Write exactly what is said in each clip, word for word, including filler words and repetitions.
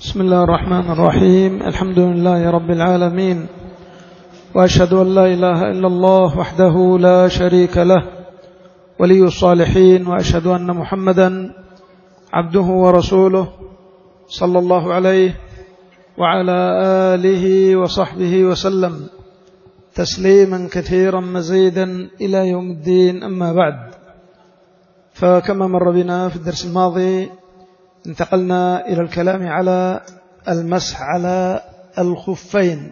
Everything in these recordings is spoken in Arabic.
بسم الله الرحمن الرحيم. الحمد لله رب العالمين، وأشهد أن لا إله إلا الله وحده لا شريك له ولي الصالحين، وأشهد أن محمدا عبده ورسوله صلى الله عليه وعلى آله وصحبه وسلم تسليما كثيرا مزيدا إلى يوم الدين. أما بعد، فكما مر بنا في الدرس الماضي انتقلنا إلى الكلام على المسح على الخفين،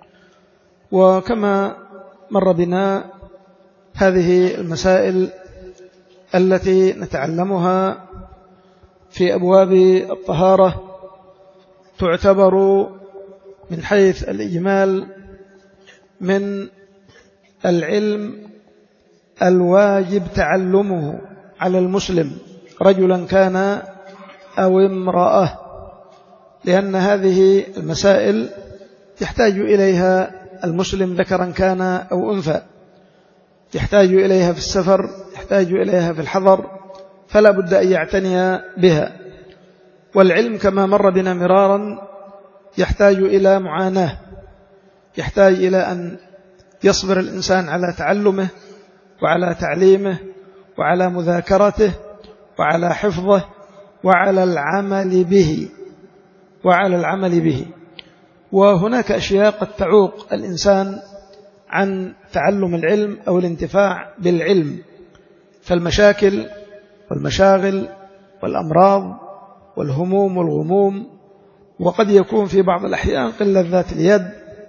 وكما مر بنا هذه المسائل التي نتعلمها في أبواب الطهارة تعتبر من حيث الإجمال من العلم الواجب تعلمه على المسلم، رجلا كان أو امرأة، لأن هذه المسائل يحتاج إليها المسلم ذكرا كان أو أنثى، يحتاج إليها في السفر، يحتاج إليها في الحضر، فلا بد أن يعتني بها. والعلم كما مر بنا مرارا يحتاج إلى معاناة، يحتاج إلى أن يصبر الإنسان على تعلمه وعلى تعليمه وعلى مذاكرته وعلى حفظه وعلى العمل به وعلى العمل به وهناك أشياء قد تعوق الإنسان عن تعلم العلم أو الانتفاع بالعلم، فالمشاكل والمشاغل والأمراض والهموم والغموم، وقد يكون في بعض الأحيان قلة ذات اليد،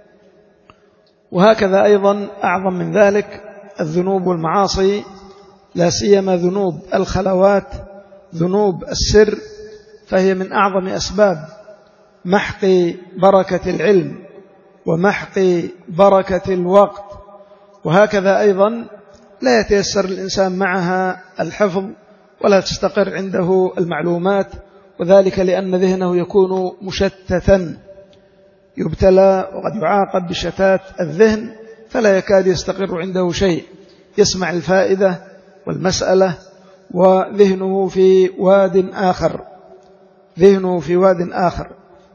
وهكذا أيضا أعظم من ذلك الذنوب والمعاصي، لا سيما ذنوب الخلوات، ذنوب السر، فهي من أعظم أسباب محق بركة العلم ومحق بركة الوقت. وهكذا أيضا لا يتيسر الإنسان معها الحفظ ولا تستقر عنده المعلومات، وذلك لأن ذهنه يكون مشتتا، يبتلى وقد يعاقب بشتات الذهن، فلا يكاد يستقر عنده شيء، يسمع الفائدة والمسألة وذهنه في واد آخر ذهنه في واد آخر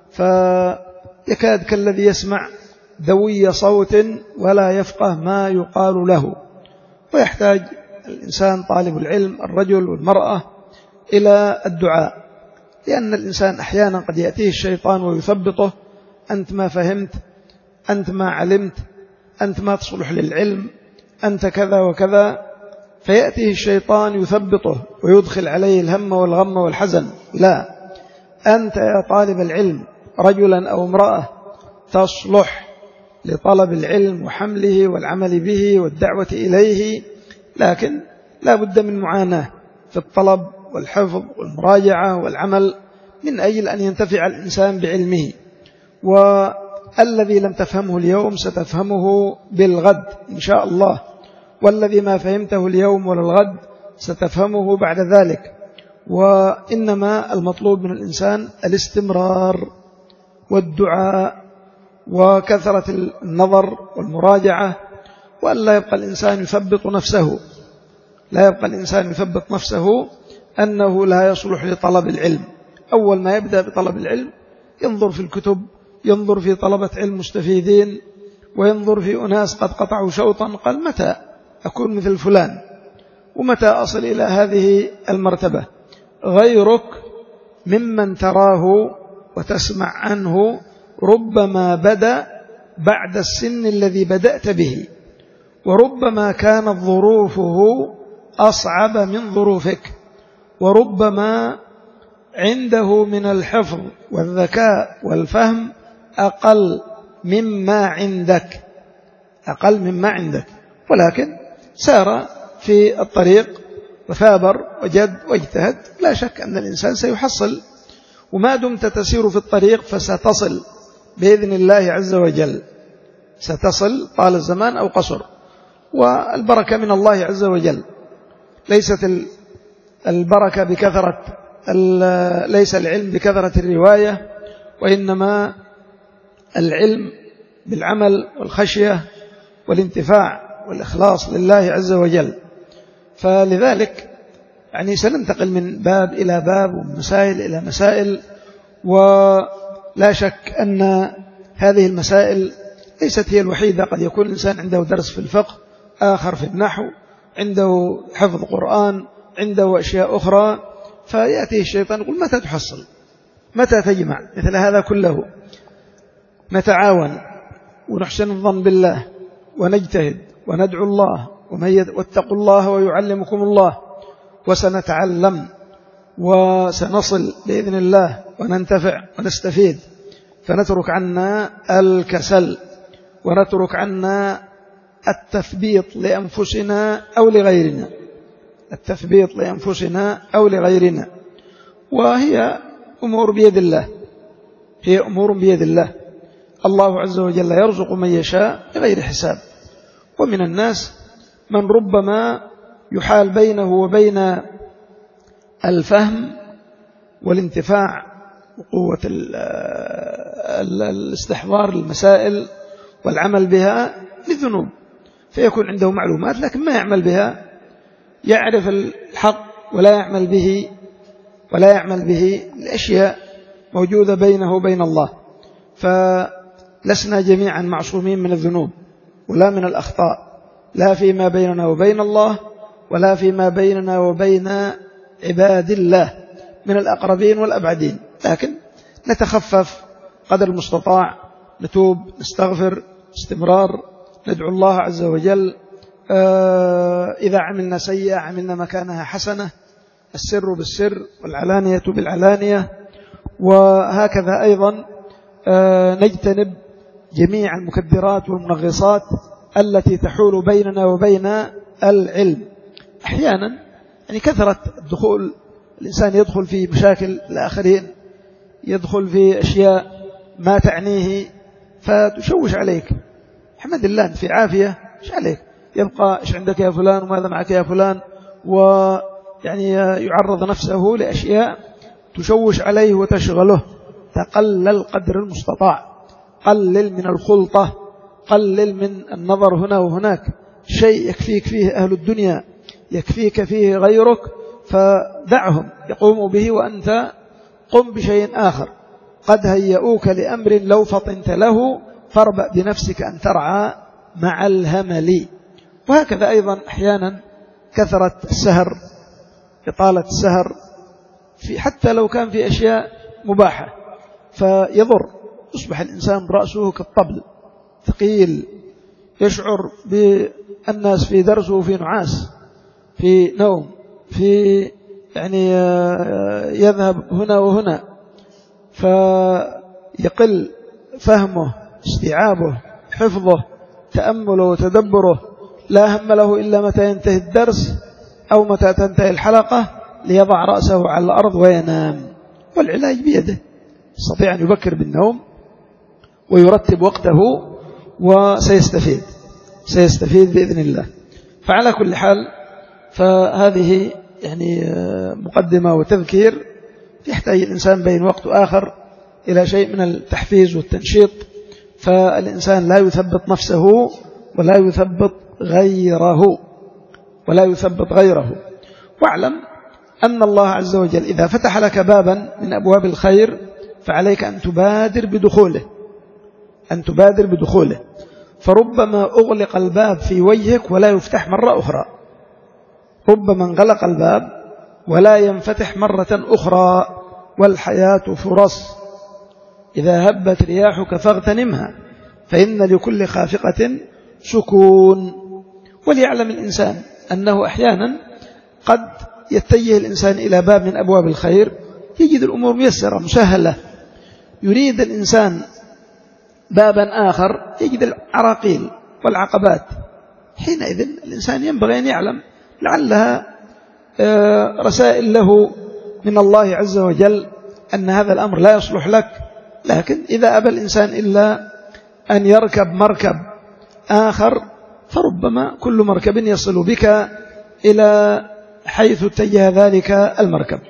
فيكاد كالذي يسمع دوي صوت ولا يفقه ما يقال له. ويحتاج الإنسان طالب العلم الرجل والمرأة إلى الدعاء، لأن الإنسان أحيانا قد يأتيه الشيطان ويثبطه: أنت ما فهمت، أنت ما علمت، أنت ما تصلح للعلم، أنت كذا وكذا، فيأتيه الشيطان يثبطه ويدخل عليه الهم والغم والحزن. لا، أنت يا طالب العلم رجلا أو امرأة تصلح لطلب العلم وحمله والعمل به والدعوة إليه، لكن لا بد من معاناة في الطلب والحفظ والمراجعة والعمل من أجل أن ينتفع الإنسان بعلمه. والذي لم تفهمه اليوم ستفهمه بالغد إن شاء الله، والذي ما فهمته اليوم ولا الغد ستفهمه بعد ذلك. وإنما المطلوب من الإنسان الاستمرار والدعاء وكثرة النظر والمراجعة، وأن لا يبقى الإنسان يثبط نفسه لا يبقى الإنسان يثبط نفسه أنه لا يصلح لطلب العلم. أول ما يبدأ بطلب العلم ينظر في الكتب، ينظر في طلبة علم مستفيدين، وينظر في أناس قد قطعوا شوطا، قال متى أكون مثل فلان ومتى أصل إلى هذه المرتبة. غيرك ممن تراه وتسمع عنه ربما بدأ بعد السن الذي بدأت به، وربما كانت ظروفه أصعب من ظروفك، وربما عنده من الحفظ والذكاء والفهم أقل مما عندك أقل مما عندك ولكن سار في الطريق وثابر وجد واجتهد، لا شك أن الإنسان سيحصل، وما دمت تسير في الطريق فستصل بإذن الله عز وجل، ستصل طال الزمان أو قصر، والبركة من الله عز وجل. ليست البركة بكثرة ليس العلم بكثرة الرواية، وإنما العلم بالعمل والخشية والانتفاع والإخلاص لله عز وجل. فلذلك يعني سننتقل من باب إلى باب ومن مسائل إلى مسائل، لا شك أن هذه المسائل ليست هي الوحيدة. قد يكون الإنسان عنده درس في الفقه، آخر في النحو، عنده حفظ قرآن، عنده أشياء أخرى، فيأتيه الشيطان يقول متى تحصل، متى تجمع مثل هذا كله. نتعاون ونحسن الظن بالله ونجتهد وندعو الله واتقوا الله ويعلمكم الله، وسنتعلم وسنصل بإذن الله وننتفع ونستفيد. فنترك عنا الكسل ونترك عنا التثبيط لأنفسنا أو لغيرنا، التثبيط لأنفسنا أو لغيرنا. وهي أمور بيد الله، هي أمور بيد الله. الله عز وجل يرزق من يشاء بغير حساب. ومن الناس من ربما يحال بينه وبين الفهم والانتفاع وقوة الاستحضار المسائل والعمل بها للذنوب، فيكون عنده معلومات لكن ما يعمل بها، يعرف الحق ولا يعمل به، ولا يعمل به لأشياء موجودة بينه وبين الله. فلسنا جميعا معصومين من الذنوب ولا من الأخطاء، لا فيما بيننا وبين الله ولا فيما بيننا وبين عباد الله من الأقربين والأبعدين، لكن نتخفف قدر المستطاع، نتوب، نستغفر استمرار، ندعو الله عز وجل. إذا عملنا سيئة عملنا مكانها حسنة، السر بالسر والعلانية بالعلانية. وهكذا أيضا نجتنب جميع المكدرات والمنغصات التي تحول بيننا وبين العلم. أحيانا يعني كثرة الدخول، الإنسان يدخل في مشاكل الآخرين، يدخل في أشياء ما تعنيه فتشوش عليك. حمد الله في عافية، إيش عليك؟ يبقى إيش عندك يا فلان وماذا معك يا فلان، ويعني يعرض نفسه لأشياء تشوش عليه وتشغله. تقلل قدر المستطاع، قلل من الخلطة، قلل من النظر هنا وهناك. شيء يكفيك فيه أهل الدنيا، يكفيك فيه غيرك، فدعهم يقوموا به وأنت قم بشيء آخر. قد هيئوك لأمر لو فطنت له فاربأ بنفسك أن ترعى مع الهمل. وهكذا أيضا أحيانا كثرة السهر، إطالة السهر في حتى لو كان في أشياء مباحة فيضر. يصبح الإنسان رأسه كالطبل ثقيل، يشعر بالناس في درس وفي نعاس، في نوم، في يعني يذهب هنا وهنا، فيقل فهمه، استيعابه، حفظه، تأمله وتدبره. لا هم له إلا متى ينتهي الدرس أو متى تنتهي الحلقة ليضع رأسه على الأرض وينام. والعلاج بيده، يستطيع أن يبكر بالنوم ويرتب وقته وسيستفيد سيستفيد بإذن الله. فعلى كل حال فهذه يعني مقدمة وتذكير. يحتاج الإنسان بين وقت آخر إلى شيء من التحفيز والتنشيط، فالإنسان لا يثبط نفسه ولا يثبط غيره ولا يثبط غيره. واعلم أن الله عز وجل إذا فتح لك بابا من أبواب الخير فعليك أن تبادر بدخوله، أن تبادر بدخوله. فربما أغلق الباب في وجهك ولا يفتح مرة أخرى، ربما انغلق الباب ولا ينفتح مرة أخرى. والحياة فرص، إذا هبت رياحك فاغتنمها فإن لكل خافقة سكون. وليعلم الإنسان أنه أحيانا قد يتجه الإنسان إلى باب من أبواب الخير يجد الأمور ميسرة مسهلة، يريد الإنسان بابا آخر يجد العراقيل والعقبات. حينئذ الإنسان ينبغي أن يعلم لعلها رسائل له من الله عز وجل أن هذا الأمر لا يصلح لك. لكن إذا أبى الإنسان إلا أن يركب مركب آخر فربما كل مركب يصل بك إلى حيث اتجه ذلك المركب.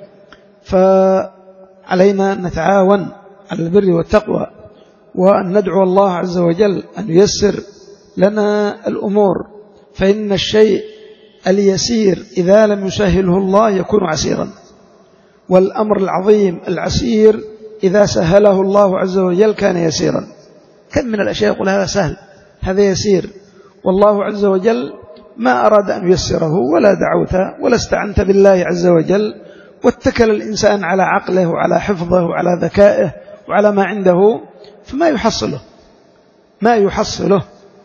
فعلينا أن نتعاون على البر والتقوى، وأن ندعو الله عز وجل أن ييسر لنا الأمور، فإن الشيء اليسير إذا لم يسهله الله يكون عسيرا، والأمر العظيم العسير إذا سهله الله عز وجل كان يسيرا. كم من الأشياء يقول هذا سهل، هذا يسير، والله عز وجل ما أراد أن ييسره، ولا دعوت ولا استعنت بالله عز وجل، واتكل الإنسان على عقله وعلى حفظه وعلى ذكائه وعلى ما عنده، فما يحصله ما يحصله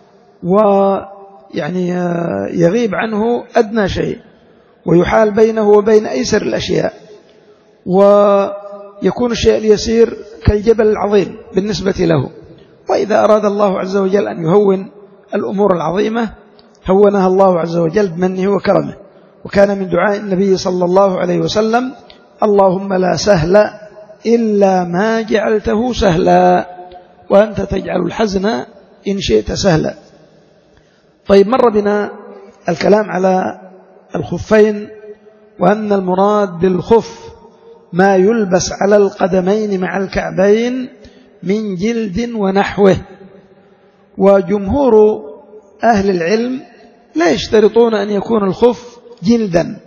ويعني يغيب عنه أدنى شيء، ويحال بينه وبين أيسر الأشياء، ويكون الشيء اليسير كالجبل العظيم بالنسبة له. وإذا أراد الله عز وجل أن يهون الأمور العظيمة هونها الله عز وجل بمنه وكرمه. وكان من دعاء النبي صلى الله عليه وسلم: اللهم لا سهل إلا ما جعلته سهلا وأنت تجعل الحزن إن شئت سهلا. طيب، مر بنا الكلام على الخفين، وأن المراد بالخف ما يلبس على القدمين مع الكعبين من جلد ونحوه. وجمهور أهل العلم لا يشترطون أن يكون الخف جلدا،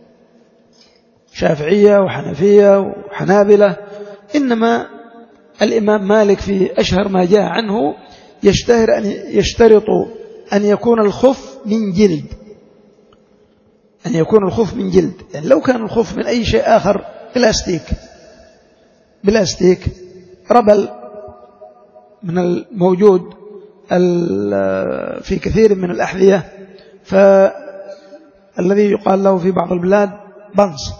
شافعية وحنفية وحنابلة، إنما الإمام مالك في أشهر ما جاء عنه يشتهر أن يشترط أن يكون الخف من جلد، أن يكون الخف من جلد. يعني لو كان الخف من أي شيء آخر، بلاستيك بلاستيك ربل من الموجود في كثير من الأحذية، فالذي يقال له في بعض البلاد بنص،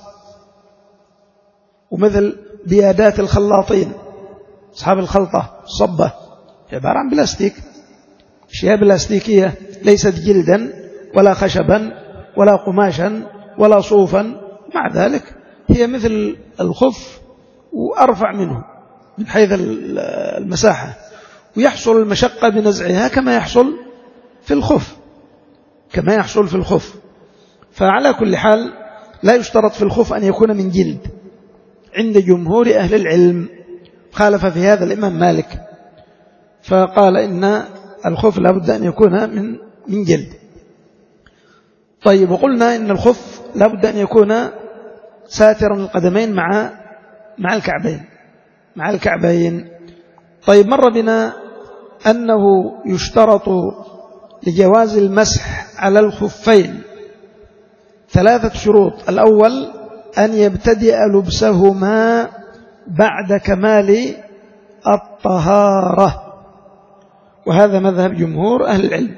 ومثل بيادات الخلاطين أصحاب الخلطة الصبة، عبارة عن بلاستيك، أشياء بلاستيكية ليست جلدا ولا خشبا ولا قماشا ولا صوفا، مع ذلك هي مثل الخف وأرفع منه من حيث المساحة، ويحصل المشقة بنزعها كما يحصل في الخف كما يحصل في الخف فعلى كل حال لا يشترط في الخف أن يكون من جلد عند جمهور أهل العلم. خالف في هذا الإمام مالك، فقال إن الخف لا بد أن يكون من من جلد. طيب، وقلنا إن الخف لا بد أن يكون ساترا القدمين مع مع الكعبين مع الكعبين. طيب، مر بنا أنه يشترط لجواز المسح على الخفين ثلاثة شروط. الأول أن يبتدئ لبسهما بعد كمال الطهارة، وهذا مذهب جمهور أهل العلم.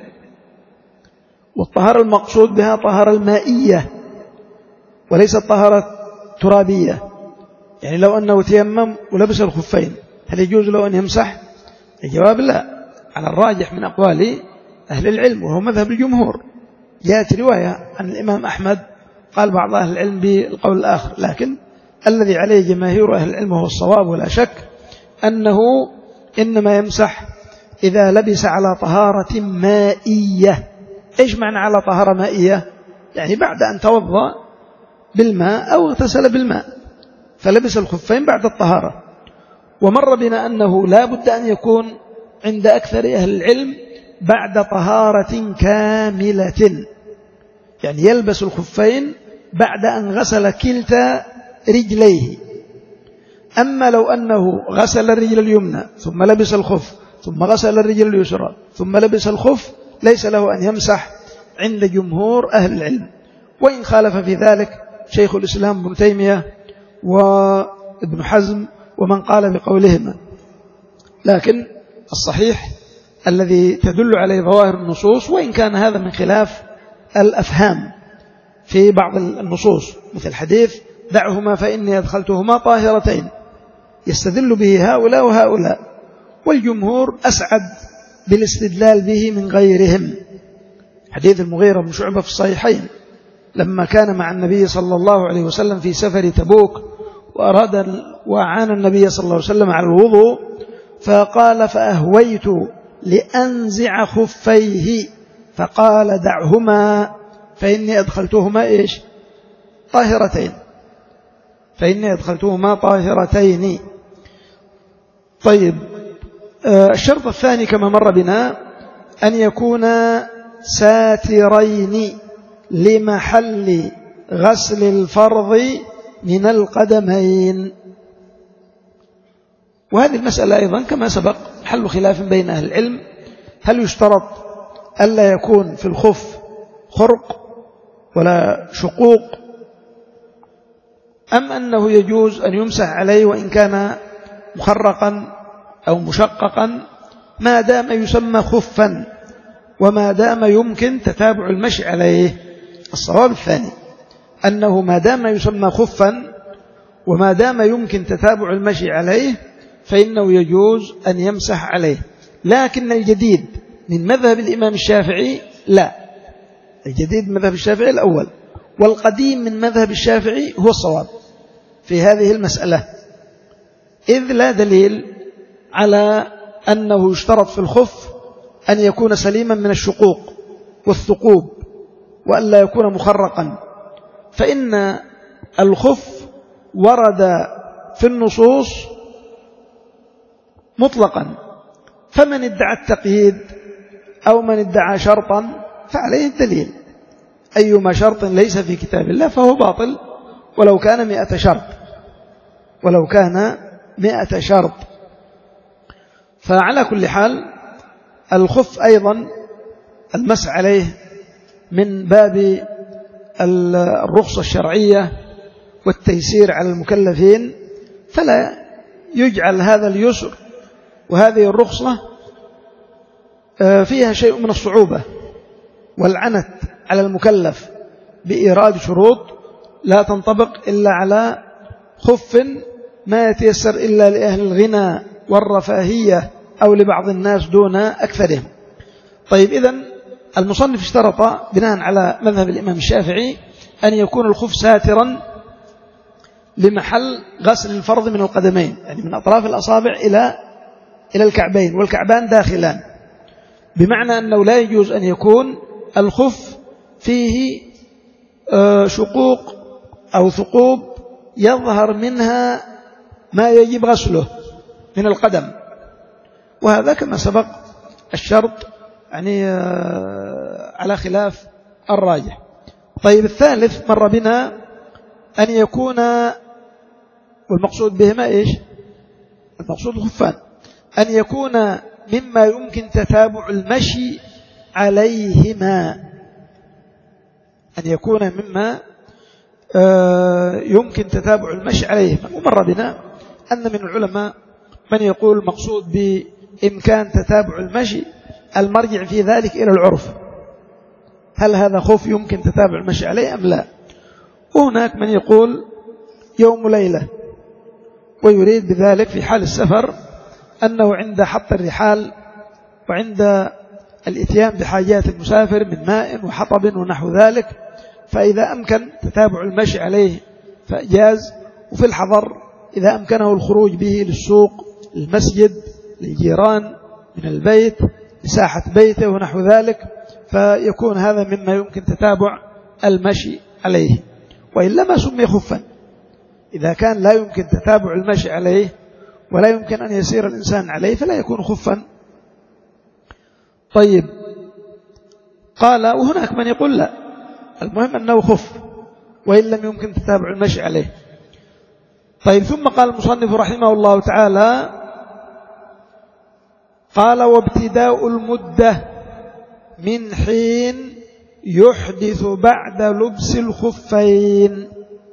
والطهارة المقصود بها طهارة المائية وليس الطهارة الترابية. يعني لو أنه تيمم ولبس الخفين هل يجوز له أن يمسح؟ الجواب لا، على الراجح من أقوال أهل العلم، وهو مذهب الجمهور. جاءت رواية عن الإمام أحمد قال بعض أهل العلم بالقول الآخر، لكن الذي عليه جماهير أهل العلم هو الصواب ولا شك، أنه إنما يمسح إذا لبس على طهارة مائية. إيش معنى على طهارة مائية؟ يعني بعد أن توضأ بالماء أو اغتسل بالماء فلبس الخفين بعد الطهارة. ومر بنا أنه لا بد أن يكون عند أكثر أهل العلم بعد طهارة كاملة، يعني يلبس الخفين بعد أن غسل كلتا رجليه. أما لو أنه غسل الرجل اليمنى ثم لبس الخف ثم غسل الرجل اليسرى ثم لبس الخف ليس له أن يمسح عند جمهور أهل العلم، وإن خالف في ذلك شيخ الإسلام ابن تيمية وابن حزم ومن قال بقولهما. لكن الصحيح الذي تدل عليه ظواهر النصوص، وإن كان هذا من خلاف الأفهام في بعض النصوص، مثل حديث دعهما فإني أدخلتهما طاهرتين، يستدل به هؤلاء وهؤلاء، والجمهور أسعد بالاستدلال به من غيرهم. حديث المغيرة بن شعبة في الصحيحين لما كان مع النبي صلى الله عليه وسلم في سفر تبوك وأراد وعان النبي صلى الله عليه وسلم على الوضوء، فقال فأهويت لأنزع خفيه فقال دعهما فإني أدخلتهما إيش طاهرتين فإني أدخلتهما طاهرتين. طيب، الشرط الثاني كما مر بنا أن يكون ساترين لمحل غسل الفرض من القدمين. وهذه المسألة أيضا كما سبق حل خلاف بين أهل العلم، هل يشترط ألا يكون في الخف خرق ولا شقوق، أم أنه يجوز أن يمسح عليه وإن كان مخرقا أو مشققا ما دام يسمى خفا وما دام يمكن تتابع المشي عليه؟ الصواب الثاني، أنه ما دام يسمى خفا وما دام يمكن تتابع المشي عليه فإنه يجوز أن يمسح عليه. لكن الجديد من مذهب الإمام الشافعي لا، الجديد من مذهب الشافعي الأول، والقديم من مذهب الشافعي هو الصواب في هذه المسألة، إذ لا دليل على أنه يشترط في الخف أن يكون سليما من الشقوق والثقوب وأن لا يكون مخرقا، فإن الخف ورد في النصوص مطلقا، فمن ادعى التقييد أو من ادعى شرطا فعليه الدليل، أيما شرط ليس في كتاب الله فهو باطل ولو كان مئة شرط، ولو كان مئة شرط. فعلى كل حال الخف أيضا المسح عليه من باب الرخصة الشرعية والتيسير على المكلفين، فلا يجعل هذا اليسر وهذه الرخصة فيها شيء من الصعوبة والعنت على المكلف بإيراد شروط لا تنطبق إلا على خف ما يتيسر إلا لأهل الغنى والرفاهية أو لبعض الناس دون أكثرهم. طيب، إذن المصنف اشترط بناء على مذهب الإمام الشافعي أن يكون الخف ساترا لمحل غسل الفرض من القدمين، يعني من أطراف الأصابع إلى إلى الكعبين، والكعبان داخلان، بمعنى أنه لا يجوز أن يكون الخف فيه شقوق أو ثقوب يظهر منها ما يجب غسله من القدم، وهذا كما سبق الشرط يعني على خلاف الراجح. طيب، الثالث مر بنا أن يكون، والمقصود بهما إيش؟ المقصود الخفان، أن يكون مما يمكن تتابع المشي عليهما، أن يكون مما يمكن تتابع المشي عليهما. ومر بنا أن من العلماء من يقول مقصود بإمكان تتابع المشي المرجع في ذلك إلى العرف، هل هذا خف يمكن تتابع المشي عليه أم لا؟ وهناك من يقول يوم ليلة، ويريد بذلك في حال السفر أنه عند حط الرحال وعند الإتيان بحاجات المسافر من ماء وحطب ونحو ذلك، فإذا أمكن تتابع المشي عليه فإجاز، وفي الحضر إذا أمكنه الخروج به للسوق، المسجد، للجيران، من البيت، لساحة بيته ونحو ذلك، فيكون هذا مما يمكن تتابع المشي عليه، وإلا ما سمي خفا. إذا كان لا يمكن تتابع المشي عليه ولا يمكن أن يسير الإنسان عليه فلا يكون خفا. طيب، قال وهناك من يقول لا، المهم أنه خف وإن لم يمكن تتابع المشي عليه. طيب، ثم قال المصنف رحمه الله تعالى، قال وابتداء المدة من حين يحدث بعد لبس الخفين.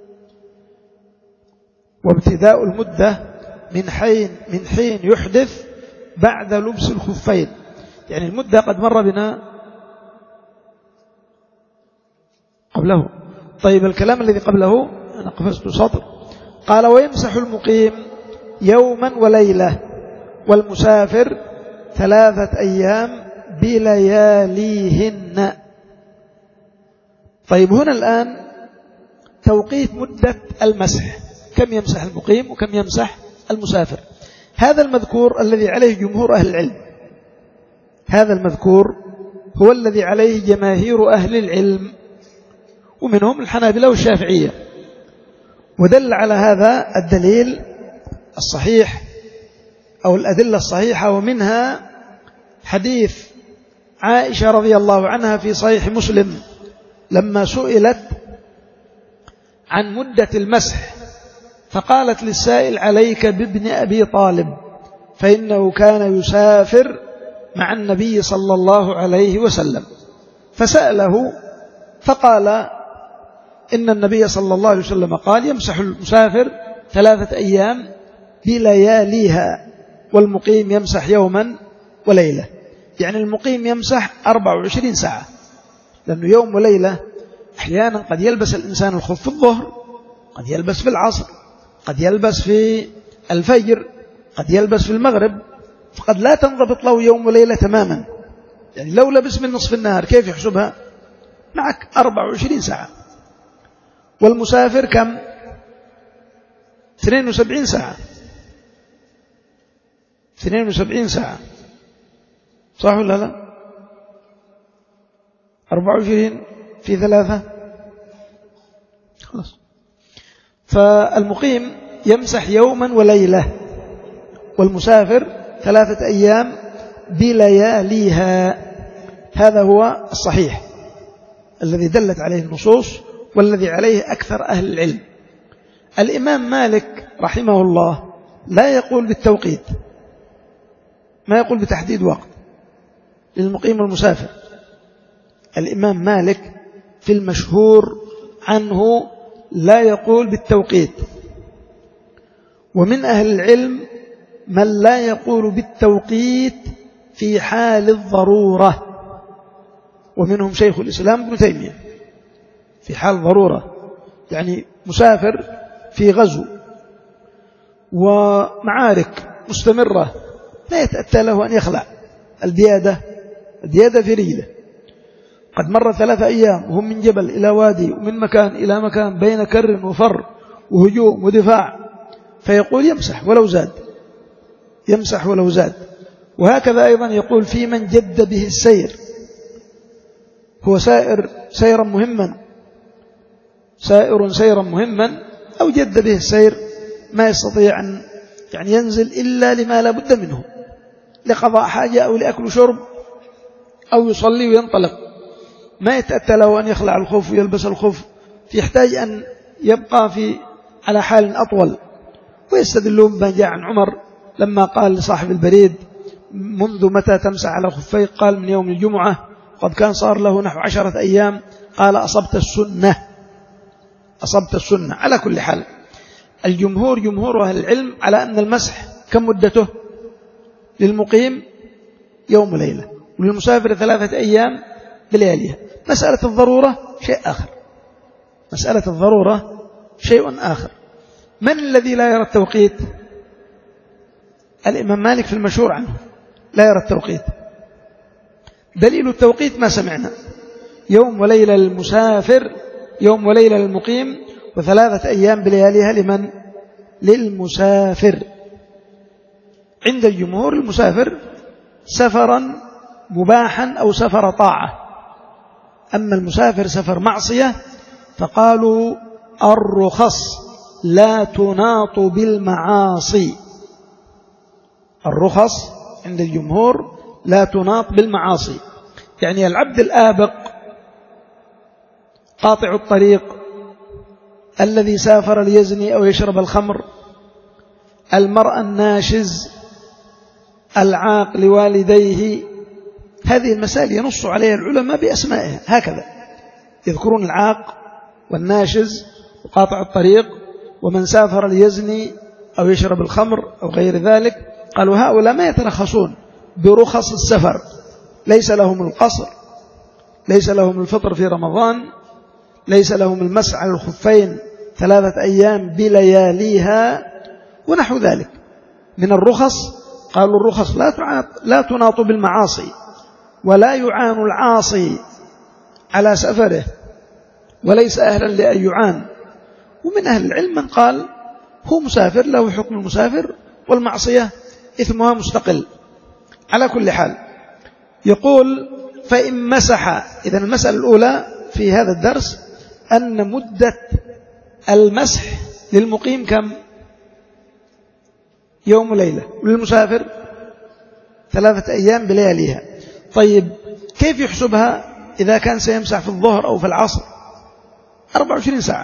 وابتداء المدة من حين من حين يحدث بعد لبس الخفين، يعني المدة قد مر بنا قبله. طيب، الكلام الذي قبله أنا قفزت سطر، قال ويمسح المقيم يوما وليلة والمسافر ثلاثة أيام بلياليهن. طيب، هنا الآن توقيت مدة المسح، كم يمسح المقيم وكم يمسح المسافر. هذا المذكور الذي عليه جمهور أهل العلم، هذا المذكور هو الذي عليه جماهير أهل العلم، ومنهم الحنابلة والشافعية. ودل على هذا الدليل الصحيح أو الأدلة الصحيحة، ومنها حديث عائشة رضي الله عنها في صحيح مسلم لما سئلت عن مدة المسح فقالت للسائل عليك بابن أبي طالب، فإنه كان يسافر مع النبي صلى الله عليه وسلم، فسأله فقال إن النبي صلى الله عليه وسلم قال يمسح المسافر ثلاثة أيام بلياليها، والمقيم يمسح يوما وليلة. يعني المقيم يمسح أربع وعشرين ساعة، لأنه يوم وليلة أحيانا قد يلبس الإنسان الخف في الظهر، قد يلبس في العصر، قد يلبس في الفجر، قد يلبس في المغرب، فقد لا تنضبط له يوم وليلة تماما. يعني لو لبس من نصف النهار كيف يحسبها؟ معك أربع وعشرين ساعة. والمسافر كم؟ اثنين وسبعين ساعة، اثنين وسبعين ساعة، صح ولا لا؟ أربع وعشرين في ثلاثة خلاص. فالمقيم يمسح يوما وليلة، والمسافر ثلاثة أيام بلياليها. هذا هو الصحيح الذي دلت عليه النصوص والذي عليه أكثر أهل العلم. الإمام مالك رحمه الله لا يقول بالتوقيت، ما يقول بتحديد وقت للمقيم والمسافر. الإمام مالك في المشهور عنه لا يقول بالتوقيت، ومن أهل العلم من لا يقول بالتوقيت في حال الضرورة، ومنهم شيخ الإسلام ابن تيمية في حال ضرورة، يعني مسافر في غزو ومعارك مستمرة لا يتأتى له أن يخلع البيادة البيادة في رجله، قد مر ثلاثة أيام وهم من جبل إلى وادي ومن مكان إلى مكان بين كر وفر وهجوم ودفاع، فيقول يمسح ولو زاد، يمسح ولو زاد. وهكذا أيضا يقول في من جد به السير، هو سائر سيرا مهما سائر سيرا مهما أو جد به السير ما يستطيع أن يعني ينزل إلا لما لا بد منه، لقضاء حاجة أو لأكل شرب أو يصلي وينطلق، ما يتأتى له أن يخلع الخف ويلبس الخف، يحتاج أن يبقى في على حال أطول. ويستدلون بما جاء عن عمر لما قال لصاحب البريد منذ متى تمسح على خفيك؟ قال من يوم الجمعة، قد كان صار له نحو عشرة أيام، قال أصبت السنة أصبت السنة. على كل حال الجمهور جمهور أهل العلم على أن المسح كم مدته؟ للمقيم يوم وليلة، وللمسافر ثلاثة أيام بلياليها. مسألة الضرورة شيء آخر، مسألة الضرورة شيء آخر. من الذي لا يرى التوقيت؟ الإمام مالك في المشهور عنه لا يرى التوقيت. دليل التوقيت ما سمعنا، يوم وليلة للمسافر، يوم وليلة للمقيم، وثلاثة أيام بلياليها لمن؟ للمسافر. عند الجمهور المسافر سفرا مباحا أو سفر طاعة، أما المسافر سفر معصية فقالوا الرخص لا تناط بالمعاصي. الرخص عند الجمهور لا تناط بالمعاصي، يعني العبد الآبق قاطع الطريق الذي سافر ليزني أو يشرب الخمر، المرأة الناشز، العاق لوالديه، هذه المسائل ينص عليها العلماء بأسمائها، هكذا يذكرون العاق والناشز وقاطع الطريق ومن سافر ليزني أو يشرب الخمر أو غير ذلك. قالوا هؤلاء ما يترخصون برخص السفر، ليس لهم القصر، ليس لهم الفطر في رمضان، ليس لهم المسح على الخفين ثلاثة أيام بلياليها ونحو ذلك من الرخص. قالوا الرخص لا لا تناط بالمعاصي، ولا يعان العاصي على سفره وليس أهلا لأن يعان. ومن أهل العلم من قال هو مسافر له حكم المسافر والمعصية إثمها مستقل. على كل حال يقول فإن مسح، إذا المسألة الأولى في هذا الدرس أن مدة المسح للمقيم كم؟ يوم وليلة، وللمسافر ثلاثة أيام بلياليها. طيب كيف يحسبها إذا كان سيمسح في الظهر أو في العصر؟ أربع وعشرين ساعة،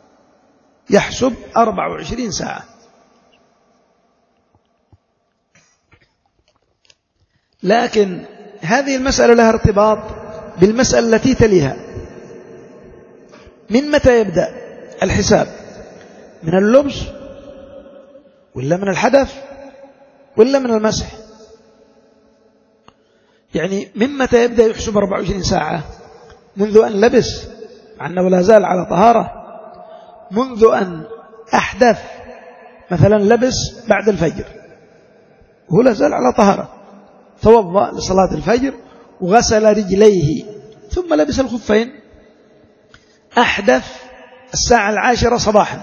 يحسب أربع وعشرين ساعة. لكن هذه المسألة لها ارتباط بالمسألة التي تليها. من متى يبدأ الحساب؟ من اللبس ولا من الحدث ولا من المسح؟ يعني من متى يبدأ يحسب أربع وعشرين ساعة؟ منذ أن لبس مع أنه لا زال على طهارة، منذ أن أحدث مثلا لبس بعد الفجر وهو لا زال على طهارة، توضأ لصلاة الفجر وغسل رجليه ثم لبس الخفين، أحدث الساعة العاشرة صباحا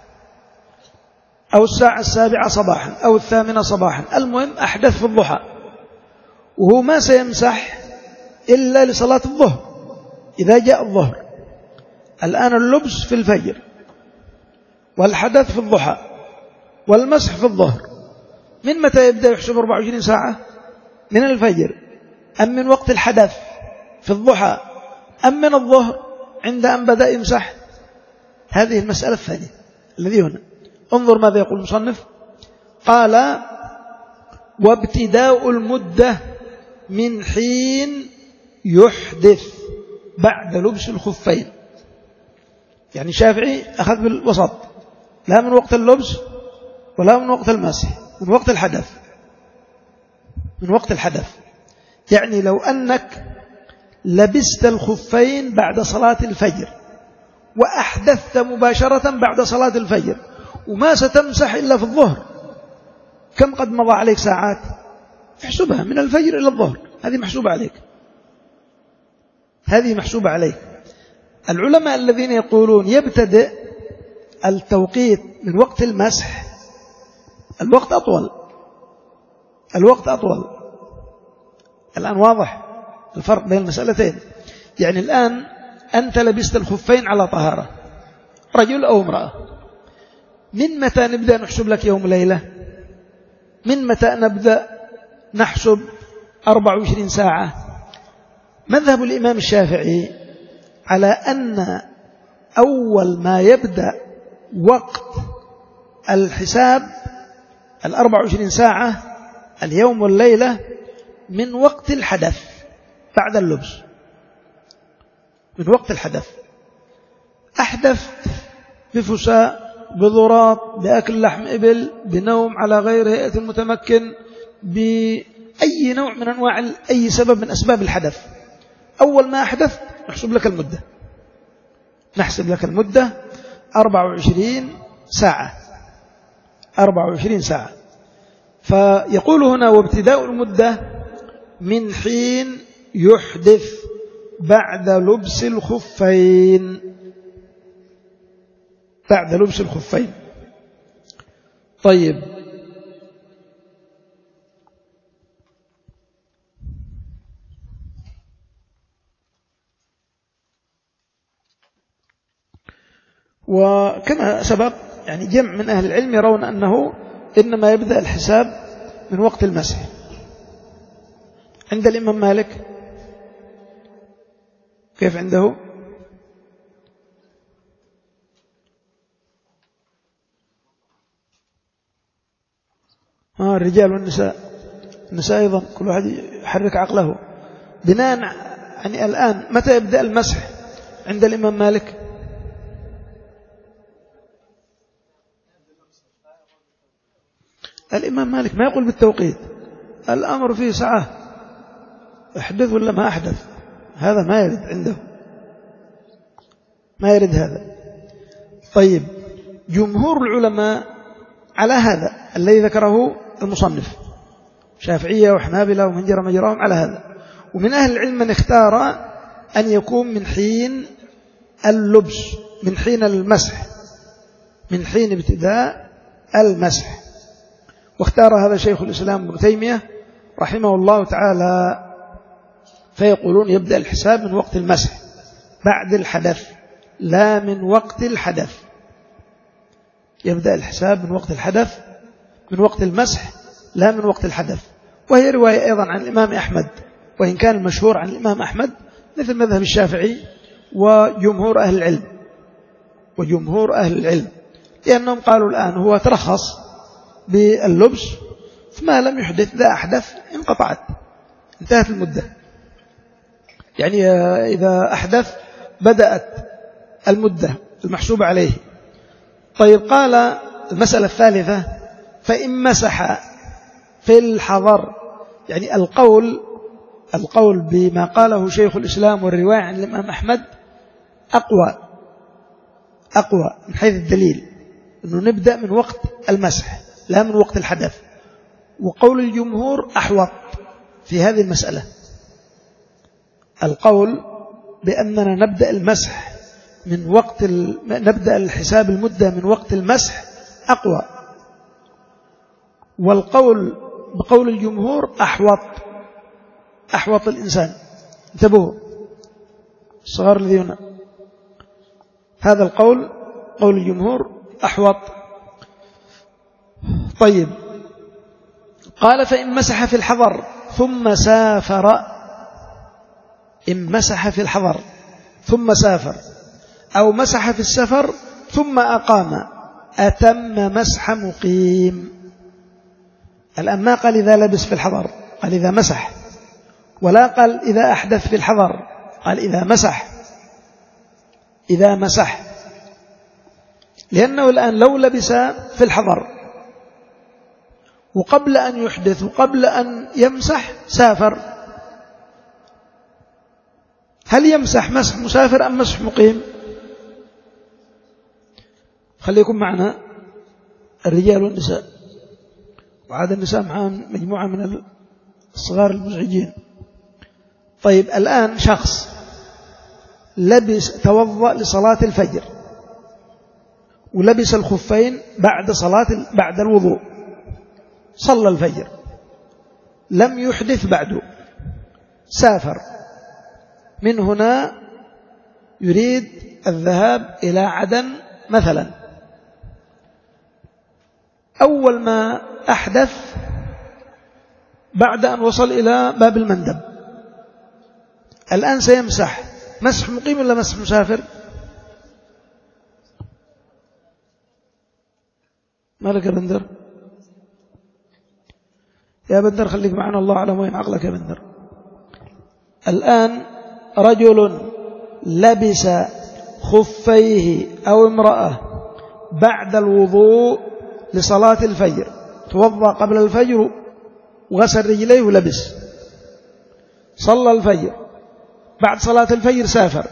أو الساعة السابعة صباحا أو الثامنة صباحا، المهم أحدث في الضحى وهو ما سيمسح إلا لصلاة الظهر إذا جاء الظهر. الآن اللبس في الفجر والحدث في الضحى والمسح في الظهر، من متى يبدأ يحسب أربع وعشرين ساعة؟ من الفجر أم من وقت الحدث في الضحى أم من الظهر عند أن بدأ يمسح؟ هذه المسألة الثانية الذي هنا. انظر ماذا يقول المصنف، قال وابتداء المدة من حين يحدث بعد لبس الخفين. يعني الشافعي أخذ بالوسط، لا من وقت اللبس ولا من وقت المسح، من وقت الحدث. من وقت الحدث يعني لو أنك لبست الخفين بعد صلاة الفجر وأحدثت مباشرة بعد صلاة الفجر وما ستمسح إلا في الظهر، كم قد مضى عليك ساعات؟ احسبها من الفجر إلى الظهر، هذه محسوبة عليك، هذه محسوبة عليك. العلماء الذين يقولون يبتدئ التوقيت من وقت المسح، الوقت أطول، الوقت أطول. الآن واضح الفرق بين المسألتين. يعني الآن أنت لبست الخفين على طهارة، رجل أو امرأة، من متى نبدأ نحسب لك يوم ليلة؟ من متى نبدأ نحسب أربع وعشرين ساعة؟ مذهب الإمام الشافعي على أن أول ما يبدأ وقت الحساب الأربع وعشرين ساعة اليوم والليلة من وقت الحدث بعد اللبس، من وقت الحدث. أحدث بفساء، بضراط، بأكل لحم إبل، بنوم على غير هيئة المتمكن، بأي نوع من أنواع أي سبب من أسباب الحدث، أول ما أحدث نحسب لك المدة، نحسب لك المدة أربع وعشرين ساعة، أربع وعشرين ساعة. فيقول هنا وابتداء المدة من حين يحدث بعد لبس الخفين، بعد لبس الخفين. طيب وكما سبق يعني جمع من أهل العلم يرون أنه إنما يبدأ الحساب من وقت المسح. عند الإمام مالك كيف عنده؟ آه الرجال والنساء، النساء أيضا كل واحد يحرك عقله بناء. يعني الآن متى يبدأ المسح عند الإمام مالك؟ الإمام مالك ما يقول بالتوقيت، الأمر فيه ساعة، احدث ولا ما أحدث، هذا ما يرد عنده، ما يرد هذا. طيب جمهور العلماء على هذا الذي ذكره المصنف، شافعية وحنابلة ومن جرى مجراهم على هذا. ومن أهل العلم من اختار أن يكون من حين اللبس، من حين المسح، من حين ابتداء المسح. واختار هذا شيخ الإسلام ابن تيمية رحمه الله تعالى، فيقولون يبدأ الحساب من وقت المسح بعد الحدث لا من وقت الحدث، يبدأ الحساب من وقت الحدث، من وقت المسح لا من وقت الحدث. وهي رواية أيضا عن الإمام أحمد، وإن كان المشهور عن الإمام أحمد مثل مذهب الشافعي وجمهور أهل العلم، وجمهور أهل العلم لأنهم قالوا الآن هو ترخص باللبس، فما لم يحدث ذا أحدث انقطعت، انتهت المدة، يعني إذا أحدث بدأت المدة المحسوبة عليه. طيب قال المسألة الثالثة فإن مسح في الحضر، يعني القول القول بما قاله شيخ الإسلام والرواية عن الإمام أحمد أقوى أقوى من حيث الدليل، أنه نبدأ من وقت المسح لا من وقت الحدث. وقول الجمهور أحوط في هذه المسألة، القول بأننا نبدأ المسح من وقت ال... نبدأ الحساب المدة من وقت المسح أقوى، والقول بقول الجمهور أحوط أحوط الإنسان. انتبهوا الصغار الذين، هذا القول قول الجمهور أحوط. طيب قال فإن مسح في الحضر ثم سافر، إن مسح في الحضر ثم سافر أو مسح في السفر ثم أقام أتم مسح مقيم. الآن ما قال إذا لبس في الحضر، قال إذا مسح، ولا قال إذا أحدث في الحضر، قال إذا مسح إذا مسح لأنه الآن لو لبس في الحضر وقبل أن يحدث وقبل أن يمسح سافر، هل يمسح مسح مسافر أم مسح مقيم؟ خليكم معنا الرجال والنساء، وعاد النساء معهم مجموعة من الصغار المزعجين. طيب الآن شخص لبس توضأ لصلاة الفجر ولبس الخفين بعد صلاة بعد الوضوء، صلى الفجر لم يحدث بعده، سافر، من هنا يريد الذهاب إلى عدن مثلا، أول ما أحدث بعد أن وصل إلى باب المندب، الآن سيمسح مسح مقيم ولا مسح مسافر؟ مالك يا بندر؟ يا بندر خليك معنا، الله أعلم وين عقلك يا بندر. الآن رجل لبس خفيه أو امرأة بعد الوضوء لصلاة الفجر، توضأ قبل الفجر وغسل رجليه ولبس، صلى الفجر، بعد صلاة الفجر سافر،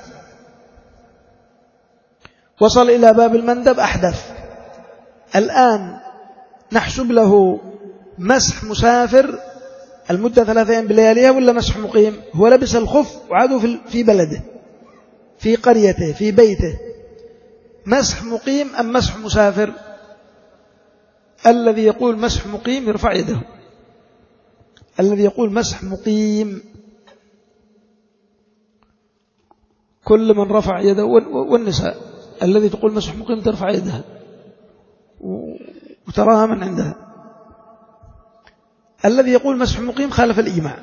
وصل إلى باب المندب أحدث، الآن نحسب له مسح مسافر المدة ثلاثة أيام بلياليها ولا مسح مقيم؟ هو لبس الخف وعادوا في بلده في قريته في بيته، مسح مقيم أم مسح مسافر؟ الذي يقول مسح مقيم يرفع يده، الذي يقول مسح مقيم، كل من رفع يده، والنساء الذي تقول مسح مقيم ترفع يدها وتراها من عندها. الذي يقول مسح مقيم خالف الإجماع،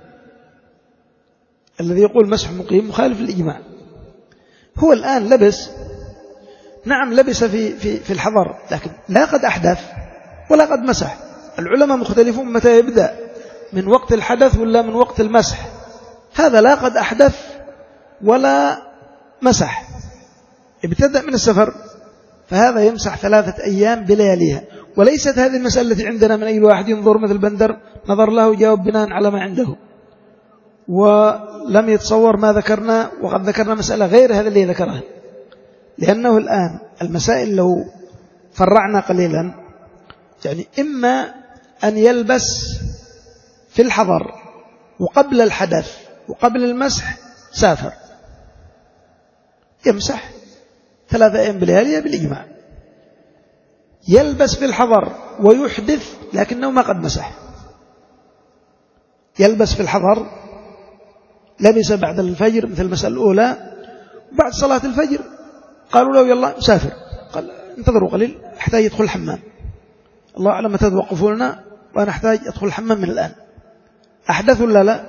الذي يقول مسح مقيم مخالف الإجماع. هو الآن لبس، نعم لبس في, في, في الحضر، لكن لا قد أحدث ولا قد مسح. العلماء مختلفون متى يبدأ، من وقت الحدث ولا من وقت المسح. هذا لا قد أحدث ولا مسح، ابتدأ من السفر، فهذا يمسح ثلاثة أيام بلياليها. وليست هذه المسألة التي عندنا من أي واحد ينظر مثل بندر نظر له وجاوب بناء على ما عنده ولم يتصور ما ذكرنا، وقد ذكرنا مسألة غير هذا اللي ذكرها. لأنه الآن المسائل لو فرعنا قليلا، يعني إما أن يلبس في الحضر وقبل الحدث وقبل المسح سافر، يمسح ثلاثة أيام بلياليها بالإجماع، يلبس في الحضر ويحدث لكنه ما قد مسح، يلبس في الحضر لبس بعد الفجر مثل المسألة الأولى، بعد صلاة الفجر قالوا له يلا مسافر، قال انتظروا قليل أحتاج يدخل الحمام، الله أعلم متى توقفوا لنا وأنا أحتاج أدخل الحمام من الآن. أحدث ولا لا؟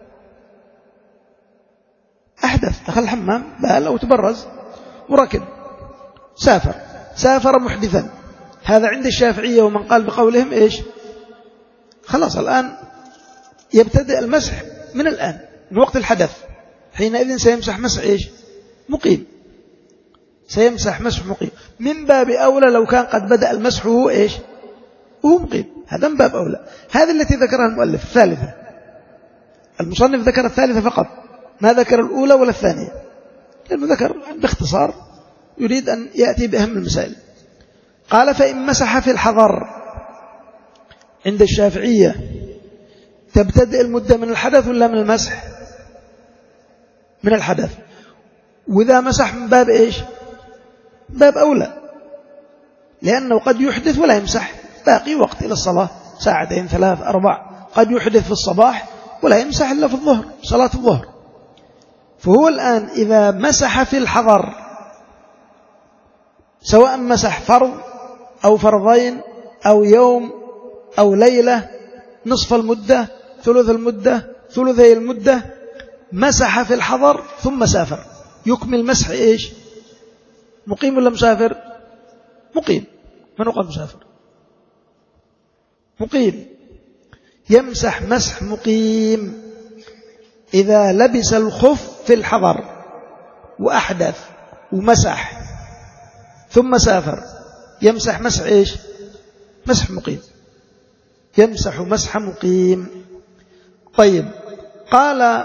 أحدث، دخل الحمام بال أو تبرز وركب، سافر، سافر محدثا. هذا عند الشافعية ومن قال بقولهم إيش؟ خلاص الآن يبتدئ المسح من الآن من وقت الحدث، حينئذ سيمسح مسح إيش؟ مقيم، سيمسح مسح مقيم. من باب أولى لو كان قد بدأ المسح وهو إيش؟ وهو مقيم، هذا من باب أولى. هذه التي ذكرها المؤلف الثالثة. المصنف ذكر الثالثة فقط، ما ذكر الأولى ولا الثانية، لأنه ذكر باختصار يريد أن يأتي بأهم المسائل. قال فإن مسح في الحضر عند الشافعية تبتدئ المدة من الحدث ولا من المسح؟ من الحدث. وإذا مسح من باب إيش؟ باب أولى، لأنه قد يحدث ولا يمسح، باقي وقت إلى الصلاة ساعتين ثلاث أربع، قد يحدث في الصباح ولا يمسح إلا في الظهر صلاة الظهر. فهو الآن إذا مسح في الحضر سواء مسح فرض أو فرضين أو يوم أو ليلة، نصف المدة ثلث المدة ثلثي المدة، مسح في الحضر ثم سافر، يكمل مسح إيش؟ مقيم ولا مسافر؟ مقيم. من قال مسافر؟ مقيم. يمسح مسح مقيم إذا لبس الخف في الحضر وأحدث ومسح ثم سافر، يمسح مسح إيش؟ مسح مقيم، يمسح مسح مقيم. طيب، قال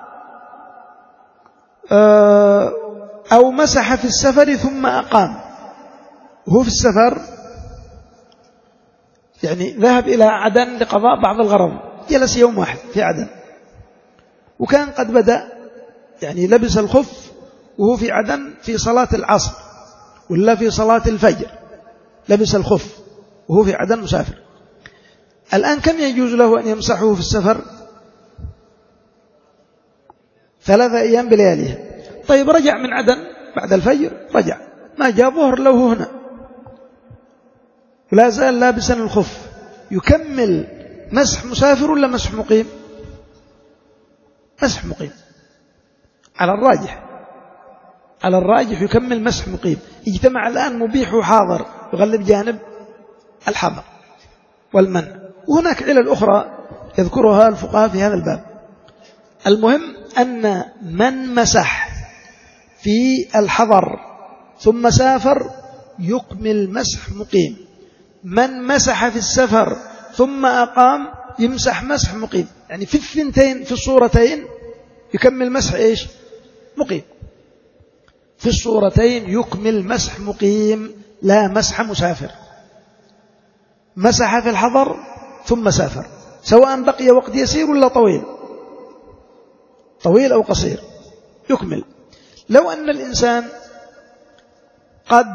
أو مسح في السفر ثم أقام، وهو في السفر يعني ذهب إلى عدن لقضاء بعض الغرض، جلس يوم واحد في عدن، وكان قد بدأ يعني لبس الخف وهو في عدن في صلاة العصر ولا في صلاة الفجر، لبس الخف وهو في عدن مسافر. الآن كم يجوز له أن يمسحه في السفر؟ ثلاثة أيام بلياليها. طيب، رجع من عدن بعد الفجر، رجع ما جاء ظهر له هنا ولا زال لابسا الخف، يكمل مسح مسافر ولا مسح مقيم؟ مسح مقيم على الراجح، على الراجح يكمل مسح مقيم. اجتمع الآن مبيح وحاضر، يغلب جانب الحظر والمنع، وهناك علل أخرى يذكرها الفقهاء في هذا الباب. المهم أن من مسح في الحضر ثم سافر يكمل مسح مقيم، من مسح في السفر ثم أقام يمسح مسح مقيم، يعني في الثنتين في الصورتين يكمل مسح إيش؟ مقيم. في الصورتين يكمل مسح مقيم لا مسح مسافر. مسح في الحضر ثم سافر، سواء بقي وقت يسير ولا طويل، طويل أو قصير يكمل. لو أن الإنسان قد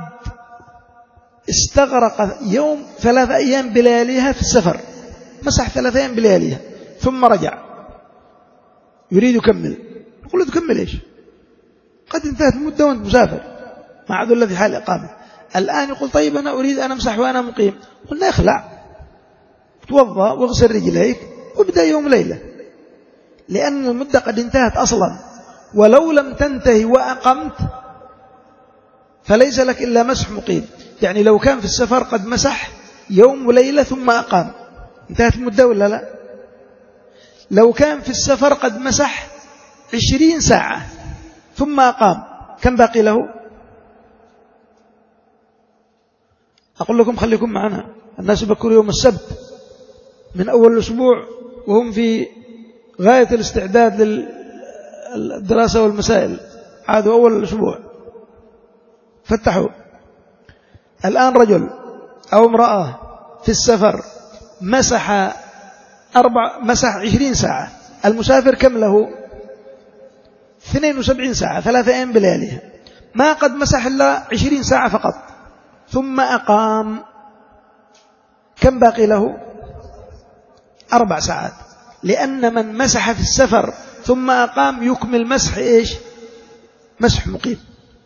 استغرق يوم ثلاثة أيام بلياليها في السفر، مسح ثلاثة أيام بلياليها ثم رجع يريد يكمل، نقول له تكمل إيش؟ قد انتهت المدة وأنت مسافر مع ذو الذي حال إقامة. الآن يقول طيب أنا أريد أن أمسح وأنا مقيم، قلنا اخلع، توضأ واغسل رجليك وابدأ يوم ليلة، لأن المدة قد انتهت أصلا، ولو لم تنتهي وأقمت فليس لك إلا مسح مقيم. يعني لو كان في السفر قد مسح يوم وليلة ثم أقام، انتهت المدة ولا لا؟ لو كان في السفر قد مسح عشرين ساعة ثم أقام، كم باقي له؟ أقول لكم خليكم معنا، الناس يبكروا يوم السبت من أول الأسبوع وهم في غاية الاستعداد للدراسة والمسائل، عادوا أول الأسبوع فتحوا. الآن رجل أو امرأة في السفر مسح أربع مسح عشرين ساعة، المسافر كم له؟ اثنين وسبعين ساعة، ثلاثة أيام بلياليها، ما قد مسح إلا عشرين ساعة فقط ثم أقام، كم باقي له؟ أربع ساعات، لأن من مسح في السفر ثم أقام يكمل مسح إيش؟ مسح مقيم.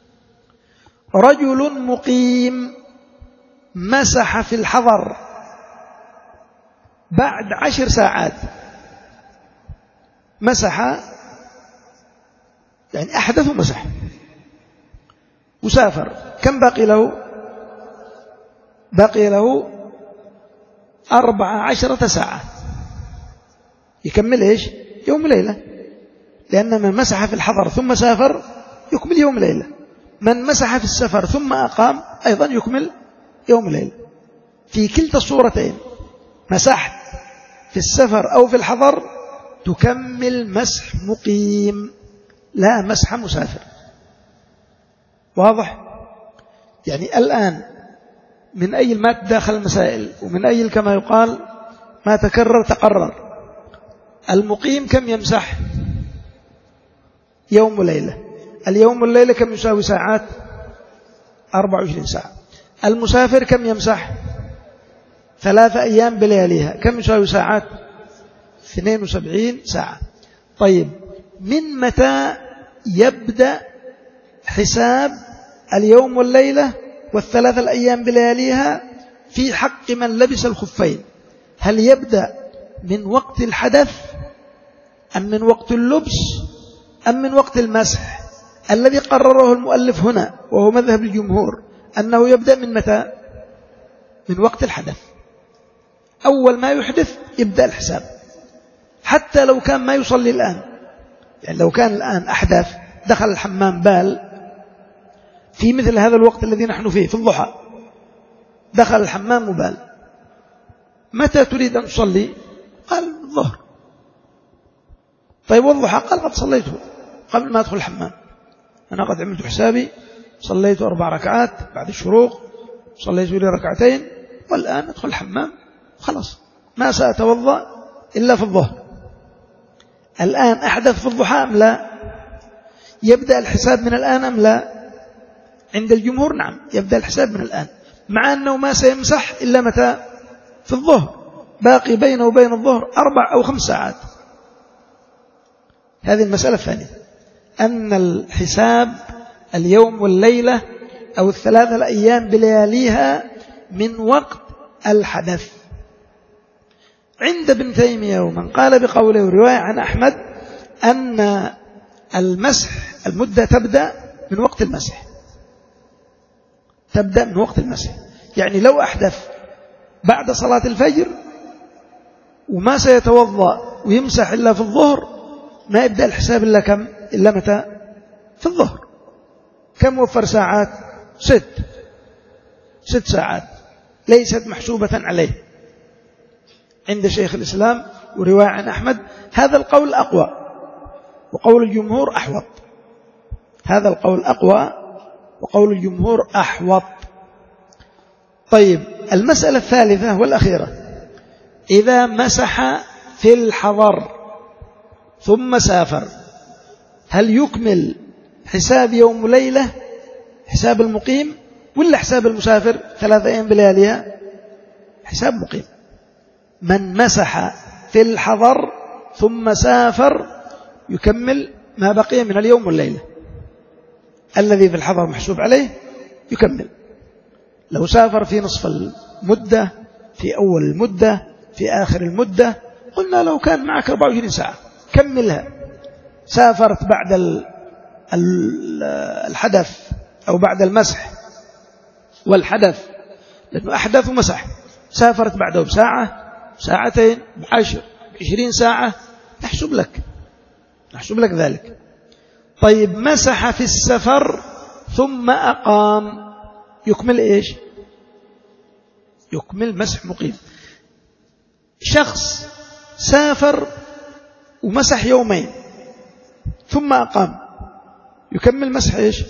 رجل مقيم مسح في الحضر بعد عشر ساعات، مسح يعني أحدث ومسح وسافر، كم باقي له؟ باقي له أربع عشرة ساعة، يكمل إيش؟ يوم ليلة، لأن من مسح في الحضر ثم سافر يكمل يوم ليلة، من مسح في السفر ثم أقام أيضا يكمل يوم ليلة. في كلتا الصورتين مسحت في السفر أو في الحضر تكمل مسح مقيم لا مسح مسافر. واضح؟ يعني الآن من أي المات داخل المسائل، ومن أي كما يقال ما تكرر تقرر. المقيم كم يمسح؟ يوم وليلة. اليوم والليلة كم يساوي ساعات؟ أربع وعشرين ساعة. المسافر كم يمسح؟ ثلاثة أيام بلياليها كم يساوي ساعات؟ اثنين وسبعين ساعة. طيب من متى يبدأ حساب اليوم والليلة والثلاثة الأيام بلياليها في حق من لبس الخفين؟ هل يبدأ من وقت الحدث أم من وقت اللبس أم من وقت المسح؟ الذي قرره المؤلف هنا وهو مذهب الجمهور أنه يبدأ من متى؟ من وقت الحدث. أول ما يحدث يبدأ الحساب، حتى لو كان ما يصلي الآن. يعني لو كان الآن أحدث دخل الحمام بال في مثل هذا الوقت الذي نحن فيه في الضحى، دخل الحمام وبال، متى تريد أن تصلي؟ قال الظهر. طيب والضحى؟ قال قد صليته قبل ما أدخل الحمام، أنا قد عملت حسابي، صليت أربع ركعات بعد الشروق، صليت لي ركعتين، والآن أدخل الحمام خلاص ما سأتوضأ إلا في الظهر. الآن أحدث في الضحى أم لا؟ يبدأ الحساب من الآن أم لا؟ عند الجمهور نعم يبدأ الحساب من الآن، مع أنه ما سيمسح إلا متى؟ في الظهر، باقي بينه وبين الظهر أربع أو خمس ساعات. هذه المسألة الثانية، أن الحساب اليوم والليلة أو الثلاثة الأيام بلياليها من وقت الحدث. عند ابن تيمية ومن قال بقوله ورواية عن أحمد أن المسح المدة تبدأ من وقت المسح، تبدأ من وقت المسح. يعني لو أحدث بعد صلاة الفجر وما سيتوضأ ويمسح إلا في الظهر ما يبدأ الحساب إلا كم؟ إلا متى؟ في الظهر. كم وفر ساعات؟ ست ست ساعات ليست محسوبة عليه عند شيخ الإسلام ورواية عن أحمد. هذا القول أقوى، وقول الجمهور أحوط. هذا القول أقوى وقول الجمهور أحوط. طيب المسألة الثالثة والأخيرة، إذا مسح في الحضر ثم سافر هل يكمل حساب يوم وليلة حساب المقيم ولا حساب المسافر ثلاثة أيام بلياليها؟ حساب مقيم. من مسح في الحضر ثم سافر يكمل ما بقي من اليوم والليلة. الذي في الحضر محسوب عليه يكمل. لو سافر في نصف المدة، في أول المدة، في آخر المدة، قلنا لو كان معك أربع وعشرين ساعة كملها. سافرت بعد الحدث أو بعد المسح والحدث، لأنه أحدث ومسح، سافرت بعده بساعة، ساعتين، بعشر، بعشرين ساعة، نحسب لك نحسب لك ذلك. طيب مسح في السفر ثم أقام يكمل إيش؟ يكمل مسح مقيم. شخص سافر ومسح يومين ثم أقام يكمل مسح إيش؟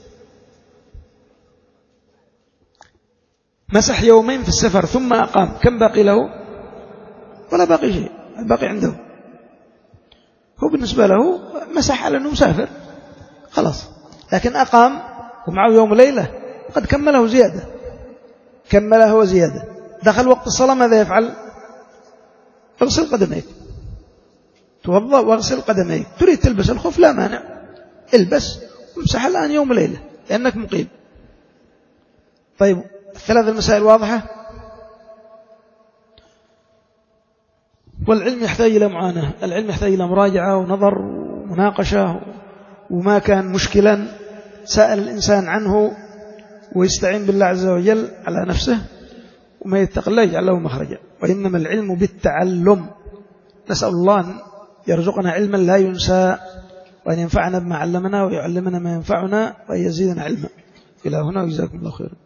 مسح يومين في السفر ثم أقام، كم باقي له؟ ولا باقي شيء، باقي عنده. هو بالنسبة له مسح على أنه مسافر خلاص، لكن أقام ومعه يوم ليلة قد كمله زيادة، كمله زيادة. دخل وقت الصلاة ماذا يفعل؟ اغسل قدميك، توضأ واغسل قدميك. تريد تلبس الخف لا مانع، البس وامسح الآن يوم ليلة لأنك مقيم. طيب الثلاث المسائل واضحة، والعلم يحتاج إلى معاناة، العلم يحتاج إلى مراجعة ونظر ومناقشة، وما كان مشكلا سأل الإنسان عنه ويستعين بالله عز وجل على نفسه، وما يتق الله يجعل له مخرجا. وإنما العلم بالتعلم. نسأل الله يرزقنا علما لا ينسى، وأن ينفعنا بما علمنا ويعلمنا ما ينفعنا وأن يزيدنا علما. إلى هنا وجزاكم الله خيرا.